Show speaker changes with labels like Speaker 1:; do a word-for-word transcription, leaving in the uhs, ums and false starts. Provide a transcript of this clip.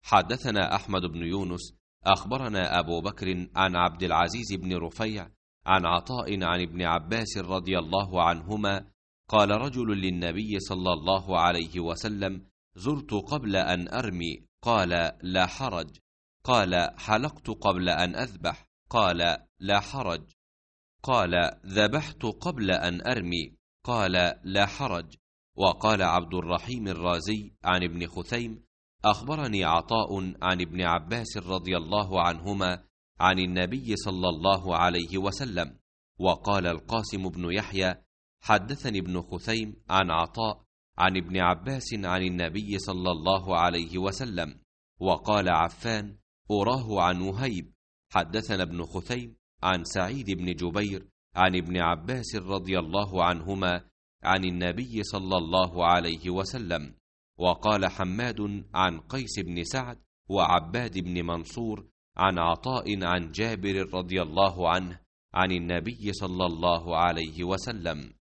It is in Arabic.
Speaker 1: حدثنا أحمد بن يونس أخبرنا أبو بكر عن عبد العزيز بن رفيع عن عطاء عن ابن عباس رضي الله عنهما قال رجل للنبي صلى الله عليه وسلم: زرت قبل أن أرمي. قال: لا حرج. قال: حلقت قبل أن أذبح. قال: لا حرج. قال: ذبحت قبل أن أرمي. قال: لا حرج. وقال عبد الرحيم الرازي عن ابن خثيم: أخبرني عطاء عن ابن عباس رضي الله عنهما عن النبي صلى الله عليه وسلم. وقال القاسم بن يحيى: حدثني ابن خثيم عن عطاء عن ابن عباس عن النبي صلى الله عليه وسلم. وقال عفان: أراه عن وهيب. حدثنا ابن خثيم عن سعيد بن جبير عن ابن عباس رضي الله عنهما عن النبي صلى الله عليه وسلم. وقال حماد عن قيس بن سعد وعباد بن منصور عن عطاء عن جابر رضي الله عنه عن النبي صلى الله عليه وسلم.